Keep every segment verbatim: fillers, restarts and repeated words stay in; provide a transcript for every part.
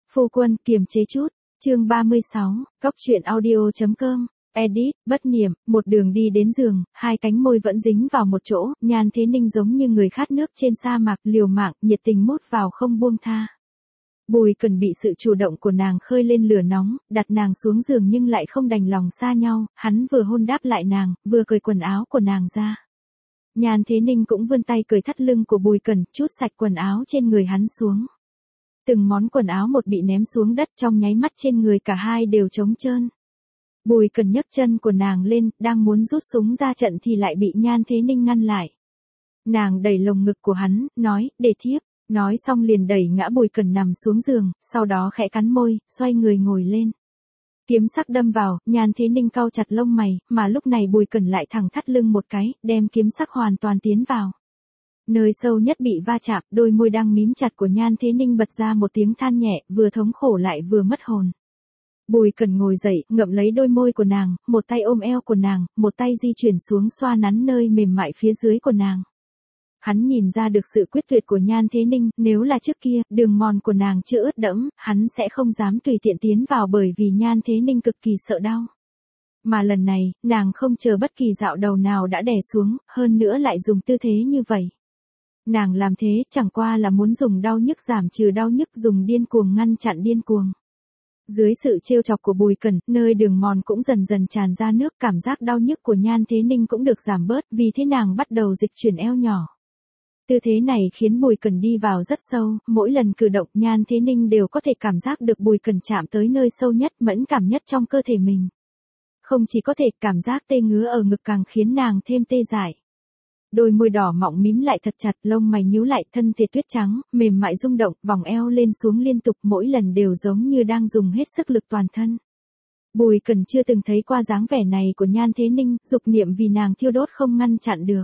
Phu quân, kiềm chế chút. Chương ba mươi sáu, cốc truyện audio.com. Edit, bất niệm, một đường đi đến giường, hai cánh môi vẫn dính vào một chỗ, Nhan Thế Ninh giống như người khát nước trên sa mạc, liều mạng, nhiệt tình mút vào không buông tha. Bùi Cần bị sự chủ động của nàng khơi lên lửa nóng, đặt nàng xuống giường nhưng lại không đành lòng xa nhau, hắn vừa hôn đáp lại nàng, vừa cởi quần áo của nàng ra. Nhan Thế Ninh cũng vươn tay cởi thắt lưng của Bùi Cần, trút sạch quần áo trên người hắn xuống. Từng món quần áo một bị ném xuống đất, trong nháy mắt trên người cả hai đều trống trơn. Bùi Cần nhấc chân của nàng lên, đang muốn rút súng ra trận thì lại bị Nhan Thế Ninh ngăn lại. Nàng đẩy lồng ngực của hắn, nói, để thiếp, nói xong liền đẩy ngã Bùi Cần nằm xuống giường, sau đó khẽ cắn môi, xoay người ngồi lên. Kiếm sắc đâm vào, Nhan Thế Ninh cau chặt lông mày, mà lúc này Bùi Cần lại thẳng thắt lưng một cái, đem kiếm sắc hoàn toàn tiến vào. Nơi sâu nhất bị va chạm, đôi môi đang mím chặt của Nhan Thế Ninh bật ra một tiếng than nhẹ, vừa thống khổ lại vừa mất hồn. Bùi Cần ngồi dậy, ngậm lấy đôi môi của nàng, một tay ôm eo của nàng, một tay di chuyển xuống xoa nắn nơi mềm mại phía dưới của nàng. Hắn nhìn ra được sự quyết tuyệt của Nhan Thế Ninh, nếu là trước kia, đường mòn của nàng chưa ướt đẫm, hắn sẽ không dám tùy tiện tiến vào bởi vì Nhan Thế Ninh cực kỳ sợ đau. Mà lần này, nàng không chờ bất kỳ dạo đầu nào đã đè xuống, hơn nữa lại dùng tư thế như vậy. Nàng làm thế chẳng qua là muốn dùng đau nhức giảm trừ đau nhức, dùng điên cuồng ngăn chặn điên cuồng. Dưới sự trêu chọc của Bùi Cần, nơi đường mòn cũng dần dần tràn ra nước, cảm giác đau nhức của Nhan Thế Ninh cũng được giảm bớt, vì thế nàng bắt đầu dịch chuyển eo nhỏ. Tư thế này khiến Bùi Cần đi vào rất sâu, mỗi lần cử động Nhan Thế Ninh đều có thể cảm giác được Bùi Cần chạm tới nơi sâu nhất, mẫn cảm nhất trong cơ thể mình. Không chỉ có thể, cảm giác tê ngứa ở ngực càng khiến nàng thêm tê dại. Đôi môi đỏ mọng mím lại thật chặt, lông mày nhíu lại, thân thể tuyết trắng, mềm mại rung động, vòng eo lên xuống liên tục, mỗi lần đều giống như đang dùng hết sức lực toàn thân. Bùi Cần chưa từng thấy qua dáng vẻ này của Nhan Thế Ninh, dục niệm vì nàng thiêu đốt không ngăn chặn được.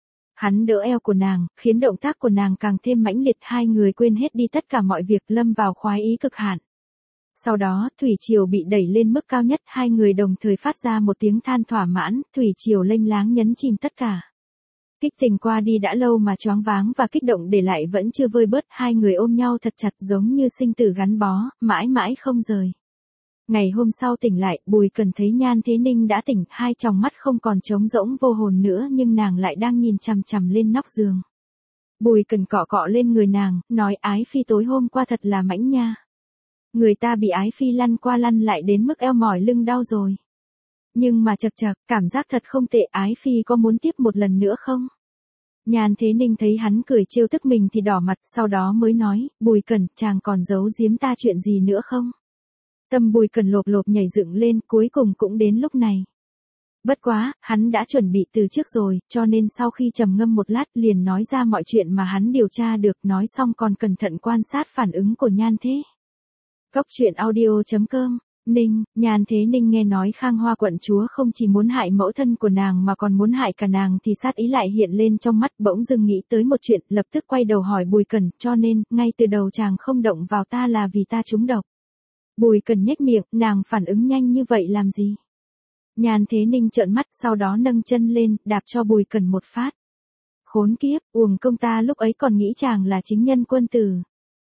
Hắn đỡ eo của nàng, khiến động tác của nàng càng thêm mãnh liệt, hai người quên hết đi tất cả mọi việc, lâm vào khoái ý cực hạn. Sau đó, thủy triều bị đẩy lên mức cao nhất, hai người đồng thời phát ra một tiếng than thỏa mãn, thủy triều lênh láng nhấn chìm tất cả. Kích tình qua đi đã lâu mà choáng váng và kích động để lại vẫn chưa vơi bớt, hai người ôm nhau thật chặt giống như sinh tử gắn bó, mãi mãi không rời. Ngày hôm sau tỉnh lại, Bùi Cần thấy Nhan Thế Ninh đã tỉnh, hai tròng mắt không còn trống rỗng vô hồn nữa nhưng nàng lại đang nhìn chằm chằm lên nóc giường. Bùi Cần cọ cọ lên người nàng, nói, Ái Phi tối hôm qua thật là mãnh nha. Người ta bị Ái Phi lăn qua lăn lại đến mức eo mỏi lưng đau rồi. Nhưng mà chật chật, cảm giác thật không tệ, Ái Phi có muốn tiếp một lần nữa không? Nhan Thế Ninh thấy hắn cười trêu tức mình thì đỏ mặt, sau đó mới nói, Bùi Cần, chàng còn giấu giếm ta chuyện gì nữa không? Tâm Bùi Cần lộp lộp nhảy dựng lên, cuối cùng cũng đến lúc này. Bất quá, hắn đã chuẩn bị từ trước rồi, cho nên sau khi trầm ngâm một lát liền nói ra mọi chuyện mà hắn điều tra được, nói xong còn cẩn thận quan sát phản ứng của Nhan Thế. Cốc truyện audio.com. Ninh, Nhan Thế Ninh nghe nói Khang Hoa quận chúa không chỉ muốn hại mẫu thân của nàng mà còn muốn hại cả nàng thì sát ý lại hiện lên trong mắt, bỗng dưng nghĩ tới một chuyện, lập tức quay đầu hỏi Bùi Cần, cho nên, ngay từ đầu chàng không động vào ta là vì ta trúng độc. Bùi Cần nhếch miệng, nàng phản ứng nhanh như vậy làm gì? Nhan Thế Ninh trợn mắt, sau đó nâng chân lên, đạp cho Bùi Cần một phát. Khốn kiếp, uổng công ta lúc ấy còn nghĩ chàng là chính nhân quân tử.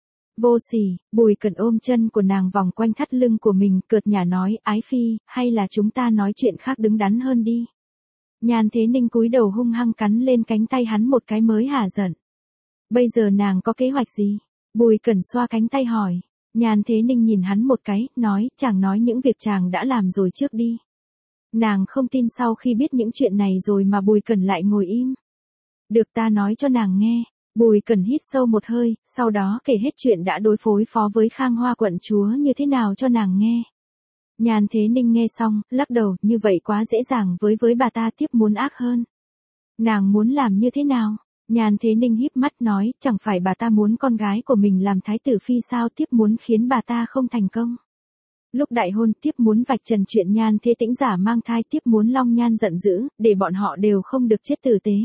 Vô sỉ, Bùi Cần ôm chân của nàng vòng quanh thắt lưng của mình, cợt nhả nói, Ái Phi, hay là chúng ta nói chuyện khác đứng đắn hơn đi. Nhan Thế Ninh cúi đầu hung hăng cắn lên cánh tay hắn một cái mới hả giận. Bây giờ nàng có kế hoạch gì? Bùi Cần xoa cánh tay hỏi. Nhan Thế Ninh nhìn hắn một cái, nói, chàng nói những việc chàng đã làm rồi trước đi. Nàng không tin sau khi biết những chuyện này rồi mà Bùi Cần lại ngồi im. Được, ta nói cho nàng nghe. Bùi Cần hít sâu một hơi, sau đó kể hết chuyện đã đối phối phó với Khang Hoa quận chúa như thế nào cho nàng nghe. Nhan Thế Ninh nghe xong, lắc đầu, như vậy quá dễ dàng với với bà ta, tiếp muốn ác hơn. Nàng muốn làm như thế nào? Nhan Thế Ninh híp mắt nói, chẳng phải bà ta muốn con gái của mình làm thái tử phi sao, tiếp muốn khiến bà ta không thành công. Lúc đại hôn, tiếp muốn vạch trần chuyện Nhan Thế Tĩnh giả mang thai, tiếp muốn Long Nhan giận dữ, để bọn họ đều không được chết tử tế.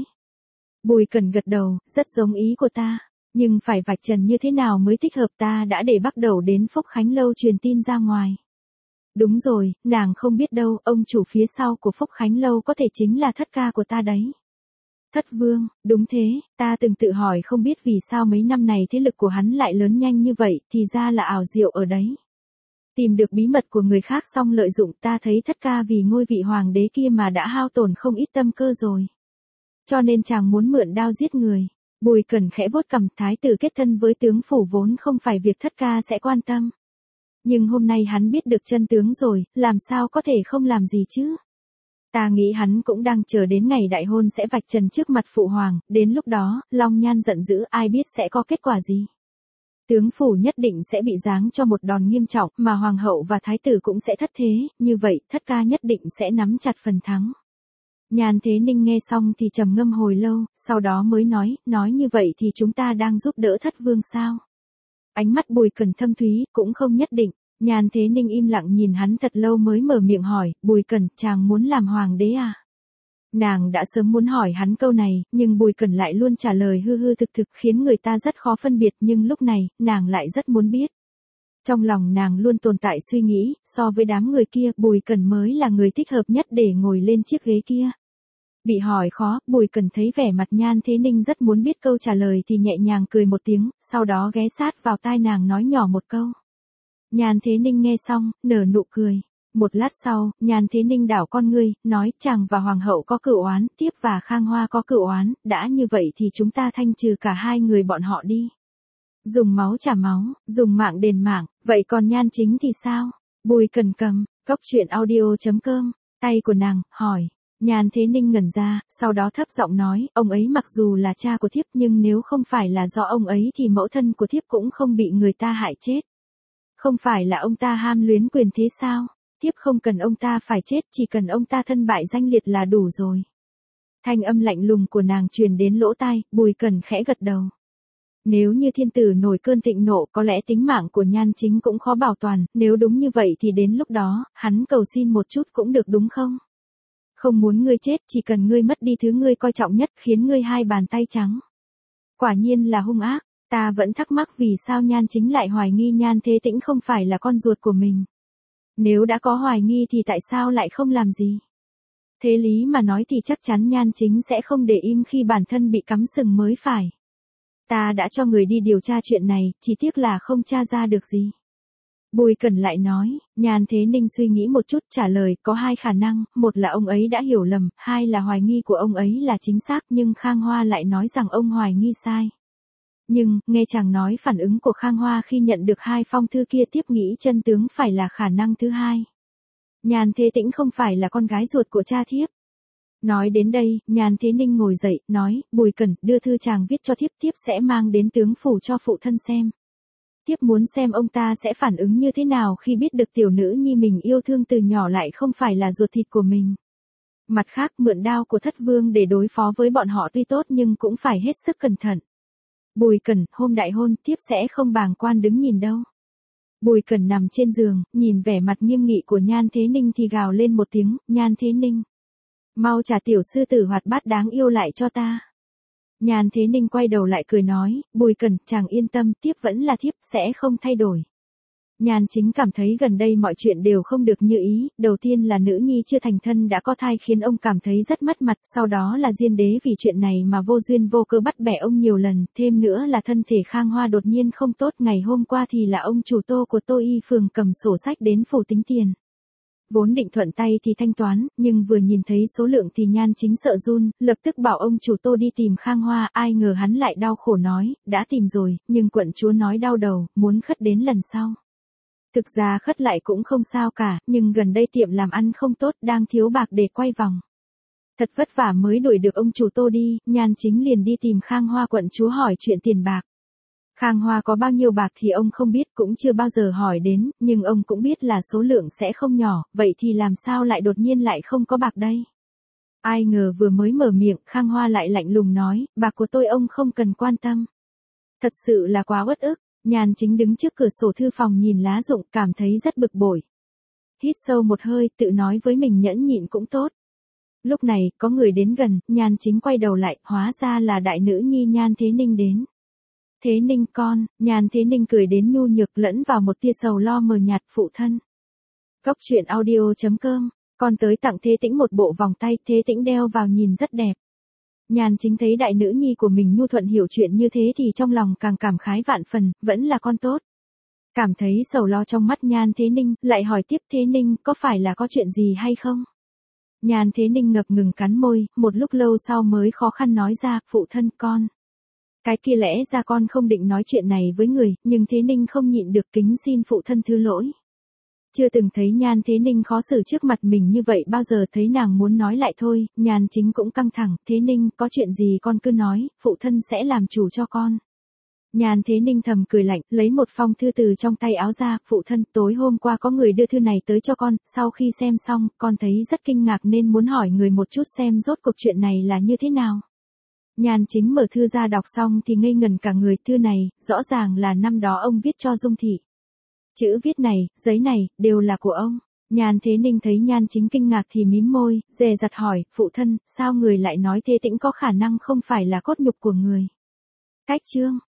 Bùi Cần gật đầu, rất giống ý của ta, nhưng phải vạch trần như thế nào mới thích hợp, ta đã để bắt đầu đến Phúc Khánh Lâu truyền tin ra ngoài. Đúng rồi, nàng không biết đâu, ông chủ phía sau của Phúc Khánh Lâu có thể chính là thất ca của ta đấy. Thất vương, đúng thế, ta từng tự hỏi không biết vì sao mấy năm này thế lực của hắn lại lớn nhanh như vậy, thì ra là ảo diệu ở đấy. Tìm được bí mật của người khác xong lợi dụng, ta thấy thất ca vì ngôi vị hoàng đế kia mà đã hao tổn không ít tâm cơ rồi. Cho nên chàng muốn mượn đao giết người. Bùi Cẩn khẽ vuốt cằm, thái tử kết thân với tướng phủ vốn không phải việc thất ca sẽ quan tâm. Nhưng hôm nay hắn biết được chân tướng rồi, làm sao có thể không làm gì chứ? Ta nghĩ hắn cũng đang chờ đến ngày đại hôn sẽ vạch trần trước mặt phụ hoàng, đến lúc đó, Long Nhan giận dữ ai biết sẽ có kết quả gì. Tướng phủ nhất định sẽ bị giáng cho một đòn nghiêm trọng, mà hoàng hậu và thái tử cũng sẽ thất thế, như vậy thất ca nhất định sẽ nắm chặt phần thắng. Nhan Thế Ninh nghe xong thì trầm ngâm hồi lâu, sau đó mới nói, nói như vậy thì chúng ta đang giúp đỡ thất vương sao? Ánh mắt Bùi Cẩn thâm thúy, cũng không nhất định. Nhan Thế Ninh im lặng nhìn hắn thật lâu mới mở miệng hỏi, Bùi Cẩn, chàng muốn làm hoàng đế à? Nàng đã sớm muốn hỏi hắn câu này, nhưng Bùi Cẩn lại luôn trả lời hư hư thực thực khiến người ta rất khó phân biệt, nhưng lúc này, nàng lại rất muốn biết. Trong lòng nàng luôn tồn tại suy nghĩ, so với đám người kia, Bùi Cẩn mới là người thích hợp nhất để ngồi lên chiếc ghế kia. Bị hỏi khó, Bùi Cẩn thấy vẻ mặt Nhan Thế Ninh rất muốn biết câu trả lời thì nhẹ nhàng cười một tiếng, sau đó ghé sát vào tai nàng nói nhỏ một câu. Nhan Thế Ninh nghe xong, nở nụ cười. Một lát sau, Nhan Thế Ninh đảo con ngươi, nói chàng và hoàng hậu có cửu oán, Tiếp và Khang Hoa có cửu oán, đã như vậy thì chúng ta thanh trừ cả hai người bọn họ đi. Dùng máu trả máu, dùng mạng đền mạng, vậy còn Nhan Chính thì sao? Bùi Cẩn cầm, cốc truyện audio chấm com, tay của nàng, hỏi. Nhan Thế Ninh ngẩn ra, sau đó thấp giọng nói, ông ấy mặc dù là cha của thiếp nhưng nếu không phải là do ông ấy thì mẫu thân của thiếp cũng không bị người ta hại chết. Không phải là ông ta ham luyến quyền thế sao? Thiếp không cần ông ta phải chết, chỉ cần ông ta thân bại danh liệt là đủ rồi. Thanh âm lạnh lùng của nàng truyền đến lỗ tai, Bùi Cẩn khẽ gật đầu. Nếu như thiên tử nổi cơn thịnh nộ, có lẽ tính mạng của Nhan Chính cũng khó bảo toàn, nếu đúng như vậy thì đến lúc đó, hắn cầu xin một chút cũng được đúng không? Không muốn ngươi chết, chỉ cần ngươi mất đi thứ ngươi coi trọng nhất, khiến ngươi hai bàn tay trắng. Quả nhiên là hung ác, ta vẫn thắc mắc vì sao Nhan Chính lại hoài nghi Nhan Thế Tĩnh không phải là con ruột của mình. Nếu đã có hoài nghi thì tại sao lại không làm gì? Thế lý mà nói thì chắc chắn Nhan Chính sẽ không để im khi bản thân bị cắm sừng mới phải. Ta đã cho người đi điều tra chuyện này, chỉ tiếc là không tra ra được gì. Bùi Cẩn lại nói, Nhan Thế Ninh suy nghĩ một chút trả lời, có hai khả năng, một là ông ấy đã hiểu lầm, hai là hoài nghi của ông ấy là chính xác, nhưng Khang Hoa lại nói rằng ông hoài nghi sai. Nhưng, nghe chàng nói phản ứng của Khang Hoa khi nhận được hai phong thư kia, tiếp nghĩ chân tướng phải là khả năng thứ hai. Nhan Thế Tĩnh không phải là con gái ruột của cha thiếp. Nói đến đây, Nhan Thế Ninh ngồi dậy, nói, Bùi Cẩn, đưa thư chàng viết cho thiếp, thiếp sẽ mang đến tướng phủ cho phụ thân xem. Thiếp muốn xem ông ta sẽ phản ứng như thế nào khi biết được tiểu nữ nhi mình yêu thương từ nhỏ lại không phải là ruột thịt của mình. Mặt khác, mượn đao của thất vương để đối phó với bọn họ tuy tốt nhưng cũng phải hết sức cẩn thận. Bùi Cẩn, hôm đại hôn, thiếp sẽ không bàng quan đứng nhìn đâu. Bùi Cẩn nằm trên giường, nhìn vẻ mặt nghiêm nghị của Nhan Thế Ninh thì gào lên một tiếng, Nhan Thế Ninh. Mau trả tiểu sư tử hoạt bát đáng yêu lại cho ta. Nhan Thế Ninh quay đầu lại cười nói, Bùi Cẩn, chàng yên tâm, thiếp vẫn là thiếp, sẽ không thay đổi. Nhan Chính cảm thấy gần đây mọi chuyện đều không được như ý, đầu tiên là nữ nhi chưa thành thân đã có thai khiến ông cảm thấy rất mất mặt, sau đó là Diên Đế vì chuyện này mà vô duyên vô cớ bắt bẻ ông nhiều lần, thêm nữa là thân thể Khang Hoa đột nhiên không tốt, ngày hôm qua thì là ông chủ Tô của Tô Y phường cầm sổ sách đến phủ tính tiền. Vốn định thuận tay thì thanh toán, nhưng vừa nhìn thấy số lượng thì Nhan Chính sợ run, lập tức bảo ông chủ Tô đi tìm Khang Hoa, ai ngờ hắn lại đau khổ nói, đã tìm rồi, nhưng quận chúa nói đau đầu, muốn khất đến lần sau. Thực ra khất lại cũng không sao cả, nhưng gần đây tiệm làm ăn không tốt, đang thiếu bạc để quay vòng. Thật vất vả mới đuổi được ông chủ Tô đi, Nhan Chính liền đi tìm Khang Hoa quận chúa hỏi chuyện tiền bạc. Khang Hoa có bao nhiêu bạc thì ông không biết, cũng chưa bao giờ hỏi đến, nhưng ông cũng biết là số lượng sẽ không nhỏ, vậy thì làm sao lại đột nhiên lại không có bạc đây? Ai ngờ vừa mới mở miệng, Khang Hoa lại lạnh lùng nói, bạc của tôi ông không cần quan tâm. Thật sự là quá uất ức. Nhan Chính đứng trước cửa sổ thư phòng nhìn lá rụng, cảm thấy rất bực bội. Hít sâu một hơi, tự nói với mình nhẫn nhịn cũng tốt. Lúc này, có người đến gần, Nhan Chính quay đầu lại, hóa ra là đại nữ nhi Nhan Thế Ninh đến. Thế Ninh con, Nhan Thế Ninh cười đến nhu nhược lẫn vào một tia sầu lo mờ nhạt, phụ thân. Cốc truyện audio chấm com, con tới tặng Thế Tĩnh một bộ vòng tay, Thế Tĩnh đeo vào nhìn rất đẹp. Nhan Chính thấy đại nữ nhi của mình nhu thuận hiểu chuyện như thế thì trong lòng càng cảm khái vạn phần, vẫn là con tốt. Cảm thấy sầu lo trong mắt Nhan Thế Ninh, lại hỏi tiếp Thế Ninh có phải là có chuyện gì hay không? Nhan Thế Ninh ngập ngừng cắn môi, một lúc lâu sau mới khó khăn nói ra, phụ thân con. Cái kia lẽ ra con không định nói chuyện này với người, nhưng Thế Ninh không nhịn được kính xin phụ thân thứ lỗi. Chưa từng thấy Nhan Thế Ninh khó xử trước mặt mình như vậy bao giờ, thấy nàng muốn nói lại thôi, Nhan Chính cũng căng thẳng, Thế Ninh có chuyện gì con cứ nói, phụ thân sẽ làm chủ cho con. Nhan Thế Ninh thầm cười lạnh, lấy một phong thư từ trong tay áo ra, phụ thân tối hôm qua có người đưa thư này tới cho con, sau khi xem xong, con thấy rất kinh ngạc nên muốn hỏi người một chút xem rốt cuộc chuyện này là như thế nào. Nhan Chính mở thư ra đọc xong thì ngây ngần cả người, thư này, rõ ràng là năm đó ông viết cho Dung Thị. Chữ viết này, giấy này, đều là của ông. Nhan Thế Ninh thấy Nhan Chính kinh ngạc thì mím môi, dè dặt hỏi, phụ thân, sao người lại nói Thế Tĩnh có khả năng không phải là cốt nhục của người? Cách chương